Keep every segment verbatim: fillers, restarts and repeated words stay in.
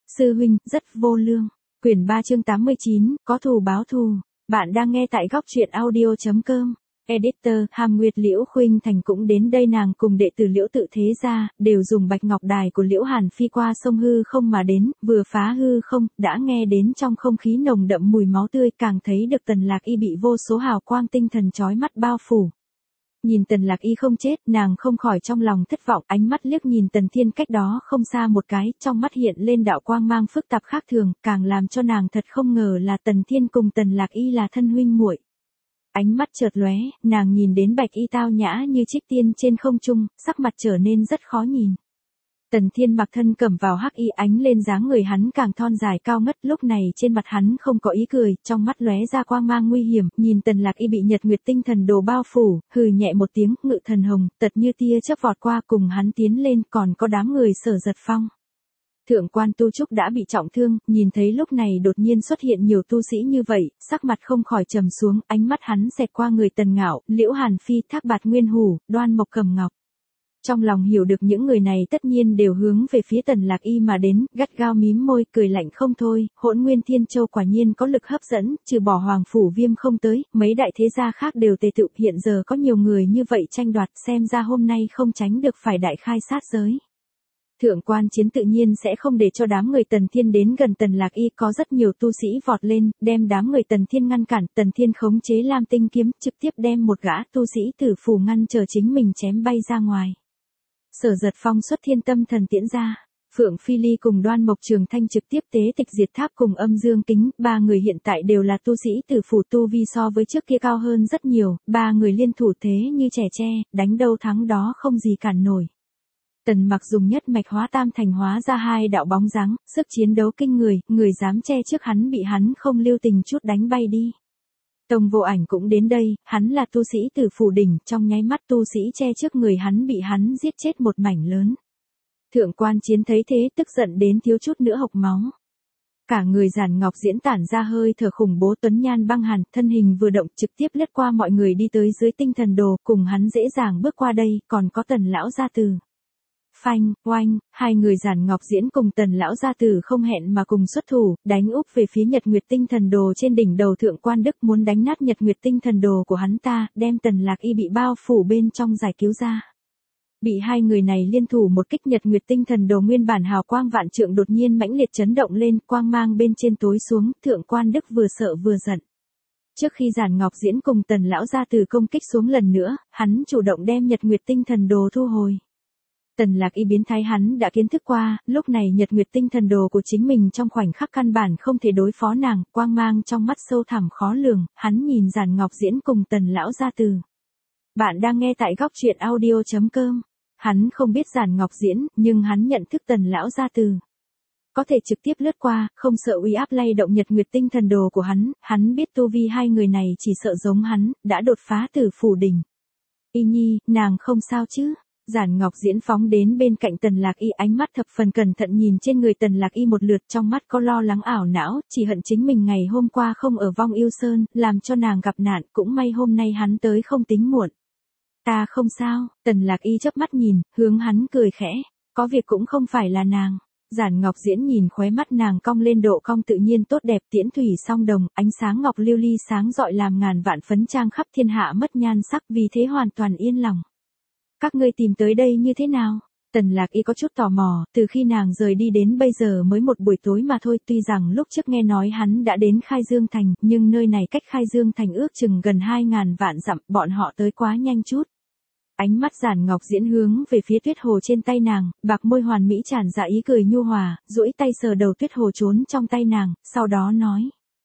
Sư huynh, rất vô lương. Quyển ba chương tám mươi chín, có thù báo thù. Bạn đang nghe tại góc truyện audio.com. Editor, Hàm Nguyệt Liễu Khuynh Thành cũng đến đây, nàng cùng đệ tử Liễu Tự Thế gia, đều dùng bạch ngọc đài của Liễu Hàn Phi qua sông hư không mà đến, vừa phá hư không, đã nghe đến trong không khí nồng đậm mùi máu tươi, càng thấy được Tần Lạc Y bị vô số hào quang tinh thần chói mắt bao phủ. Nhìn Tần Lạc Y không chết, nàng không khỏi trong lòng thất vọng, ánh mắt liếc nhìn Tần Thiên cách đó không xa một cái, trong mắt hiện lên đạo quang mang phức tạp khác thường, càng làm cho nàng thật không ngờ là Tần Thiên cùng Tần Lạc Y là thân huynh muội. Ánh mắt chợt lóe, nàng nhìn đến Bạch Y tao nhã như trích tiên trên không trung, sắc mặt trở nên rất khó nhìn. Tần Thiên mặc thân cẩm vào hắc y, ánh lên dáng người hắn càng thon dài cao ngất, lúc này trên mặt hắn không có ý cười, trong mắt lóe ra quang mang nguy hiểm, nhìn Tần Lạc Y bị Nhật Nguyệt tinh thần đồ bao phủ, hừ nhẹ một tiếng, ngự thần hồng, tật như tia chớp vọt qua, cùng hắn tiến lên, còn có đám người Sở Giật Phong. Thượng quan Tu Trúc đã bị trọng thương, nhìn thấy lúc này đột nhiên xuất hiện nhiều tu sĩ như vậy, sắc mặt không khỏi trầm xuống, ánh mắt hắn xẹt qua người Tần Ngạo, Liễu Hàn Phi, Thác Bạt Nguyên Hủ, Đoan Mộc Cầm Ngọc. Trong lòng hiểu được những người này tất nhiên đều hướng về phía Tần Lạc Y mà đến, gắt gao mím môi, cười lạnh không thôi, Hỗn Nguyên Thiên Châu quả nhiên có lực hấp dẫn, trừ bỏ Hoàng Phủ Viêm không tới, mấy đại thế gia khác đều tề tựu, hiện giờ có nhiều người như vậy tranh đoạt, xem ra hôm nay không tránh được phải đại khai sát giới. Thượng quan Chiến tự nhiên sẽ không để cho đám người Tần Thiên đến gần Tần Lạc Y, có rất nhiều tu sĩ vọt lên, đem đám người Tần Thiên ngăn cản, Tần Thiên khống chế Lam Tinh kiếm, trực tiếp đem một gã tu sĩ tử phù ngăn chờ chính mình chém bay ra ngoài. Sở Giật Phong xuất Thiên Tâm Thần tiễn ra, Phượng Phi Ly cùng Đoan Mộc Trường Thanh trực tiếp tế tịch diệt tháp cùng Âm Dương Kính, ba người hiện tại đều là tu sĩ tử phù, tu vi so với trước kia cao hơn rất nhiều, ba người liên thủ thế như trẻ tre, đánh đâu thắng đó không gì cản nổi. Tần Mặc dùng nhất mạch hóa tam thành hóa ra hai đạo bóng dáng, sức chiến đấu kinh người, người dám che trước hắn bị hắn không lưu tình chút đánh bay đi. Tông Vô Ảnh cũng đến đây, hắn là tu sĩ tử phủ đỉnh, trong nháy mắt tu sĩ che trước người hắn bị hắn giết chết một mảnh lớn. Thượng quan Chiến thấy thế tức giận đến thiếu chút nữa hộc máu. Cả người Giản Ngọc Diễn tản ra hơi thở khủng bố, tuấn nhan băng hàn, thân hình vừa động trực tiếp lướt qua mọi người đi tới dưới tinh thần đồ, cùng hắn dễ dàng bước qua đây, còn có Tần lão gia tử. Phanh, oanh, hai người Giản Ngọc Diễn cùng Tần lão gia tử không hẹn mà cùng xuất thủ, đánh úp về phía Nhật Nguyệt tinh thần đồ trên đỉnh đầu Thượng quan Đức, muốn đánh nát Nhật Nguyệt tinh thần đồ của hắn ta, đem Tần Lạc Y bị bao phủ bên trong giải cứu ra. Bị hai người này liên thủ một kích, Nhật Nguyệt tinh thần đồ nguyên bản hào quang vạn trượng đột nhiên mãnh liệt chấn động lên, quang mang bên trên tối xuống, Thượng quan Đức vừa sợ vừa giận. Trước khi Giản Ngọc Diễn cùng Tần lão gia tử công kích xuống lần nữa, hắn chủ động đem Nhật Nguyệt tinh thần đồ thu hồi. Tần Lạc Y biến thái hắn đã kiến thức qua, lúc này Nhật Nguyệt tinh thần đồ của chính mình trong khoảnh khắc căn bản không thể đối phó nàng, quang mang trong mắt sâu thẳm khó lường, hắn nhìn Giản Ngọc Diễn cùng Tần lão gia tử. Bạn đang nghe tại góc truyện audio.com. Hắn không biết Giản Ngọc Diễn, nhưng hắn nhận thức Tần lão gia tử. Có thể trực tiếp lướt qua, không sợ uy áp lay động Nhật Nguyệt tinh thần đồ của hắn, hắn biết tu vi hai người này chỉ sợ giống hắn, đã đột phá tử phủ đỉnh. Y Nhi, nàng không sao chứ? Giản Ngọc Diễn phóng đến bên cạnh Tần Lạc Y, ánh mắt thập phần cẩn thận nhìn trên người Tần Lạc Y một lượt, trong mắt có lo lắng ảo não, chỉ hận chính mình ngày hôm qua không ở Vong Yêu Sơn, làm cho nàng gặp nạn, cũng may hôm nay hắn tới không tính muộn. Ta không sao, Tần Lạc Y chớp mắt nhìn, hướng hắn cười khẽ, có việc cũng không phải là nàng. Giản Ngọc Diễn nhìn khóe mắt nàng cong lên độ cong tự nhiên tốt đẹp, tiễn thủy song đồng, ánh sáng ngọc lưu ly sáng rọi làm ngàn vạn phấn trang khắp thiên hạ mất nhan sắc, vì thế hoàn toàn yên lòng. Các ngươi tìm tới đây như thế nào? Tần Lạc Y có chút tò mò, từ khi nàng rời đi đến bây giờ mới một buổi tối mà thôi, tuy rằng lúc trước nghe nói hắn đã đến Khai Dương Thành, nhưng nơi này cách Khai Dương Thành ước chừng gần hai ngàn vạn dặm, bọn họ tới quá nhanh chút. Ánh mắt Giản Ngọc Diễn hướng về phía tuyết hồ trên tay nàng, bạc môi hoàn mỹ tràn ra ý cười nhu hòa, duỗi tay sờ đầu tuyết hồ trốn trong tay nàng, sau đó nói.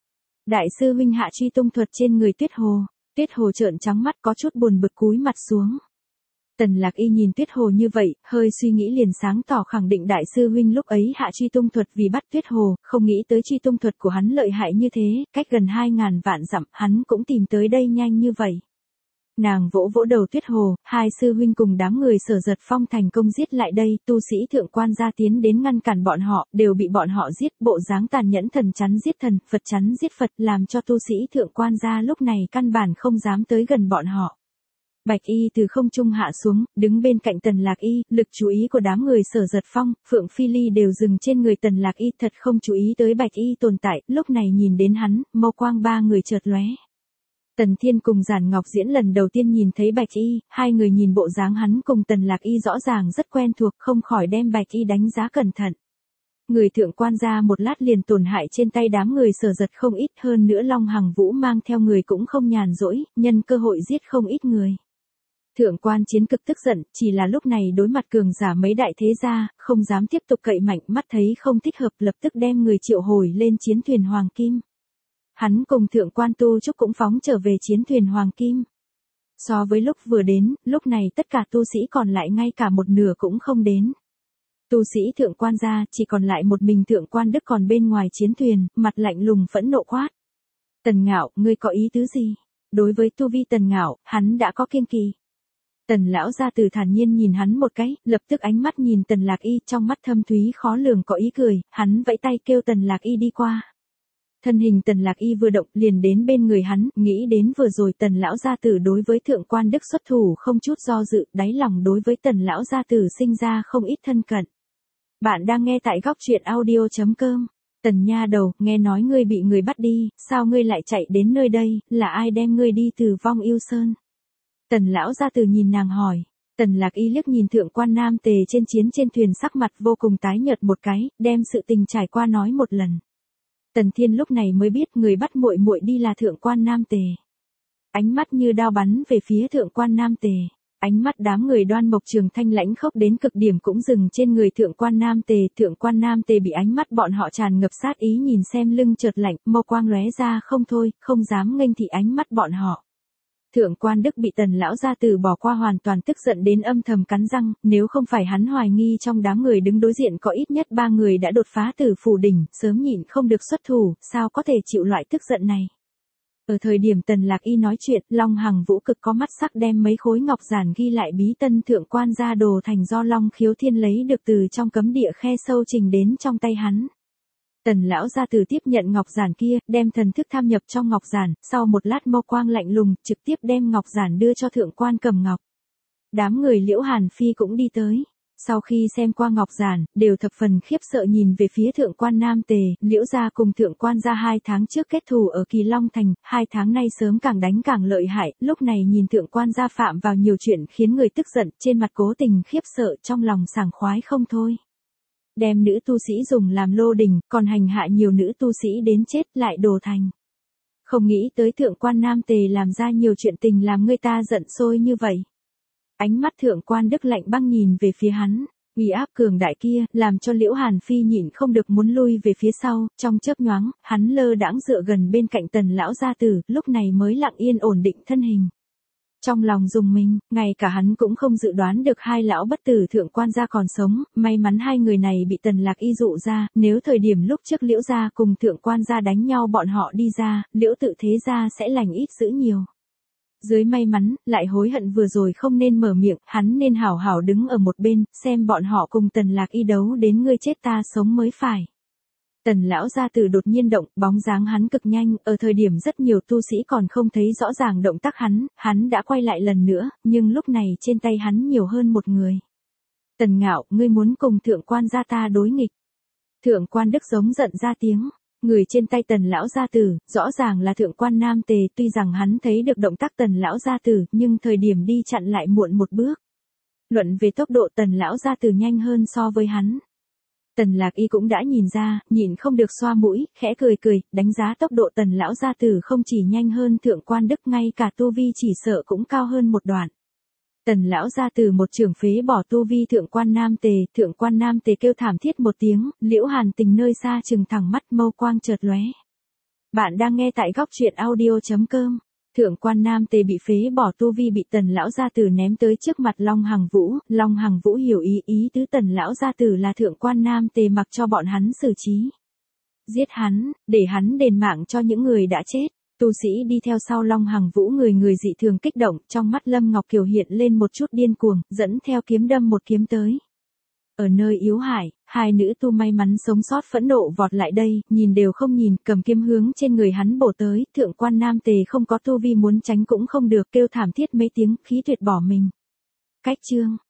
Đại sư huynh hạ truy tung thuật trên người tuyết hồ, tuyết hồ trợn trắng mắt có chút buồn bực cúi mặt xuống. Tần Lạc Y nhìn tuyết hồ như vậy, hơi suy nghĩ liền sáng tỏ khẳng định đại sư huynh lúc ấy hạ truy tung thuật vì bắt tuyết hồ, không nghĩ tới truy tung thuật của hắn lợi hại như thế, cách gần hai ngàn vạn dặm, hắn cũng tìm tới đây nhanh như vậy. Nàng vỗ vỗ đầu tuyết hồ, hai sư huynh cùng đám người Sở Giật Phong thành công giết lại đây, tu sĩ thượng quan gia tiến đến ngăn cản bọn họ, đều bị bọn họ giết, bộ dáng tàn nhẫn, thần chắn giết thần, Phật chắn giết Phật, làm cho tu sĩ thượng quan gia lúc này căn bản không dám tới gần bọn họ. Bạch y từ không trung hạ xuống, đứng bên cạnh Tần Lạc Y, lực chú ý của đám người Sở Giật Phong, Phượng Phi Ly đều dừng trên người Tần Lạc Y, thật không chú ý tới Bạch y tồn tại, lúc này nhìn đến hắn, mâu quang ba người chợt lóe. Tần Thiên cùng Giản Ngọc Diễn lần đầu tiên nhìn thấy Bạch y, hai người nhìn bộ dáng hắn cùng Tần Lạc Y rõ ràng rất quen thuộc, không khỏi đem Bạch y đánh giá cẩn thận. Người thượng quan gia một lát liền tổn hại trên tay đám người Sở Giật không ít, hơn nữa Long Hằng Vũ mang theo người cũng không nhàn rỗi, nhân cơ hội giết không ít người. Thượng quan Chiến cực tức giận, chỉ là lúc này đối mặt cường giả mấy đại thế gia, không dám tiếp tục cậy mạnh, mắt thấy không thích hợp lập tức đem người triệu hồi lên chiến thuyền Hoàng Kim. Hắn cùng thượng quan Tu Trúc cũng phóng trở về chiến thuyền Hoàng Kim. So với lúc vừa đến, lúc này tất cả tu sĩ còn lại ngay cả một nửa cũng không đến. Tu sĩ thượng quan gia chỉ còn lại một mình thượng quan Đức còn bên ngoài chiến thuyền, mặt lạnh lùng phẫn nộ quát. Tần Ngạo, ngươi có ý tứ gì? Đối với tu vi Tần Ngạo, hắn đã có kiêng kỵ. Tần lão gia tử thản nhiên nhìn hắn một cái, lập tức ánh mắt nhìn Tần Lạc Y, trong mắt thâm thúy khó lường có ý cười, hắn vẫy tay kêu Tần Lạc Y đi qua. Thân hình Tần Lạc Y vừa động liền đến bên người hắn, nghĩ đến vừa rồi Tần lão gia tử đối với thượng quan Đức xuất thủ không chút do dự, đáy lòng đối với Tần lão gia tử sinh ra không ít thân cận. Bạn đang nghe tại góc truyện audio chấm com. Tần nha đầu, nghe nói ngươi bị người bắt đi, sao ngươi lại chạy đến nơi đây, là ai đem ngươi đi từ Vong Yêu Sơn? Tần lão gia tử nhìn nàng hỏi. Tần Lạc Y liếc nhìn thượng quan Nam Tề trên chiến trên thuyền sắc mặt vô cùng tái nhợt một cái, đem sự tình trải qua nói một lần. Tần Thiên lúc này mới biết người bắt muội muội đi là thượng quan Nam Tề. Ánh mắt như đao bắn về phía thượng quan Nam Tề. Ánh mắt đám người Đoan Mộc Trường Thanh lãnh khốc đến cực điểm cũng dừng trên người thượng quan Nam Tề. Thượng quan Nam Tề bị ánh mắt bọn họ tràn ngập sát ý nhìn xem lưng chợt lạnh, mâu quang lóe ra không thôi, không dám nghênh thị ánh mắt bọn họ. Thượng quan Đức bị Tần lão gia tử bỏ qua hoàn toàn tức giận đến âm thầm cắn răng, nếu không phải hắn hoài nghi trong đám người đứng đối diện có ít nhất ba người đã đột phá Tử Phủ đỉnh, sớm nhịn không được xuất thủ, sao có thể chịu loại tức giận này. Ở thời điểm Tần Lạc Y nói chuyện, Long Hằng Vũ cực có mắt sắc đem mấy khối ngọc giản ghi lại bí tân thượng quan gia đồ thành do Long Khiếu Thiên lấy được từ trong cấm địa khe sâu trình đến trong tay hắn. Tần lão gia tử tiếp nhận ngọc giản kia, đem thần thức tham nhập trong ngọc giản, sau một lát mâu quang lạnh lùng, trực tiếp đem ngọc giản đưa cho thượng quan Cầm Ngọc. Đám người Liễu Hàn Phi cũng đi tới. Sau khi xem qua ngọc giản, đều thập phần khiếp sợ nhìn về phía thượng quan Nam Tề, Liễu gia cùng thượng quan gia hai tháng trước kết thù ở Kỳ Long Thành, hai tháng nay sớm càng đánh càng lợi hại, lúc này nhìn thượng quan gia phạm vào nhiều chuyện khiến người tức giận, trên mặt cố tình khiếp sợ trong lòng sảng khoái không thôi. Đem nữ tu sĩ dùng làm lô đình, còn hành hạ nhiều nữ tu sĩ đến chết lại đồ thành. Không nghĩ tới thượng quan Nam Tề làm ra nhiều chuyện tình làm người ta giận sôi như vậy. Ánh mắt thượng quan Đức lạnh băng nhìn về phía hắn, uy áp cường đại kia, làm cho Liễu Hàn Phi nhịn không được muốn lui về phía sau, trong chớp nhoáng, hắn lơ đãng dựa gần bên cạnh Tần lão gia tử, lúc này mới lặng yên ổn định thân hình. Trong lòng rùng mình, ngay cả hắn cũng không dự đoán được hai lão bất tử thượng quan gia còn sống, may mắn hai người này bị Tần Lạc Y dụ ra, nếu thời điểm lúc trước Liễu gia cùng thượng quan gia đánh nhau bọn họ đi ra, Liễu tự thế gia sẽ lành ít dữ nhiều. Dưới may mắn, lại hối hận vừa rồi không nên mở miệng, hắn nên hảo hảo đứng ở một bên, xem bọn họ cùng Tần Lạc Y đấu đến ngươi chết ta sống mới phải. Tần lão gia tử đột nhiên động, bóng dáng hắn cực nhanh, ở thời điểm rất nhiều tu sĩ còn không thấy rõ ràng động tác hắn, hắn đã quay lại lần nữa, nhưng lúc này trên tay hắn nhiều hơn một người. Tần Ngạo, ngươi muốn cùng thượng quan gia ta đối nghịch. Thượng quan Đức giống giận ra tiếng, người trên tay Tần lão gia tử, rõ ràng là thượng quan Nam Tề, tuy rằng hắn thấy được động tác Tần lão gia tử, nhưng thời điểm đi chặn lại muộn một bước. Luận về tốc độ Tần lão gia tử nhanh hơn so với hắn. Tần Lạc Y cũng đã nhìn ra, nhìn không được xoa mũi, khẽ cười cười, đánh giá tốc độ Tần lão gia tử không chỉ nhanh hơn thượng quan Đức, ngay cả tu vi chỉ sợ cũng cao hơn một đoạn. Tần lão gia tử một trường phế bỏ tu vi thượng quan Nam Tề, thượng quan Nam Tề kêu thảm thiết một tiếng, Liễu Hàn Tình nơi xa trừng thẳng mắt mâu quang chợt lóe. Bạn đang nghe tại góc truyện audio chấm com. Thượng quan Nam Tề bị phế bỏ tu vi bị Tần lão gia tử ném tới trước mặt Long Hằng Vũ, Long Hằng Vũ hiểu ý ý tứ Tần lão gia tử là thượng quan Nam Tề mặc cho bọn hắn xử trí. Giết hắn, để hắn đền mạng cho những người đã chết. Tu sĩ đi theo sau Long Hằng Vũ người người dị thường kích động, trong mắt Lâm Ngọc Kiều hiện lên một chút điên cuồng, dẫn theo kiếm đâm một kiếm tới. Ở nơi yếu hại, hai nữ tu may mắn sống sót phẫn nộ vọt lại đây, nhìn đều không nhìn, cầm kiếm hướng trên người hắn bổ tới, thượng quan nam tề không có tu vi muốn tránh cũng không được, kêu thảm thiết mấy tiếng, khí tuyệt bỏ mình. Cách chương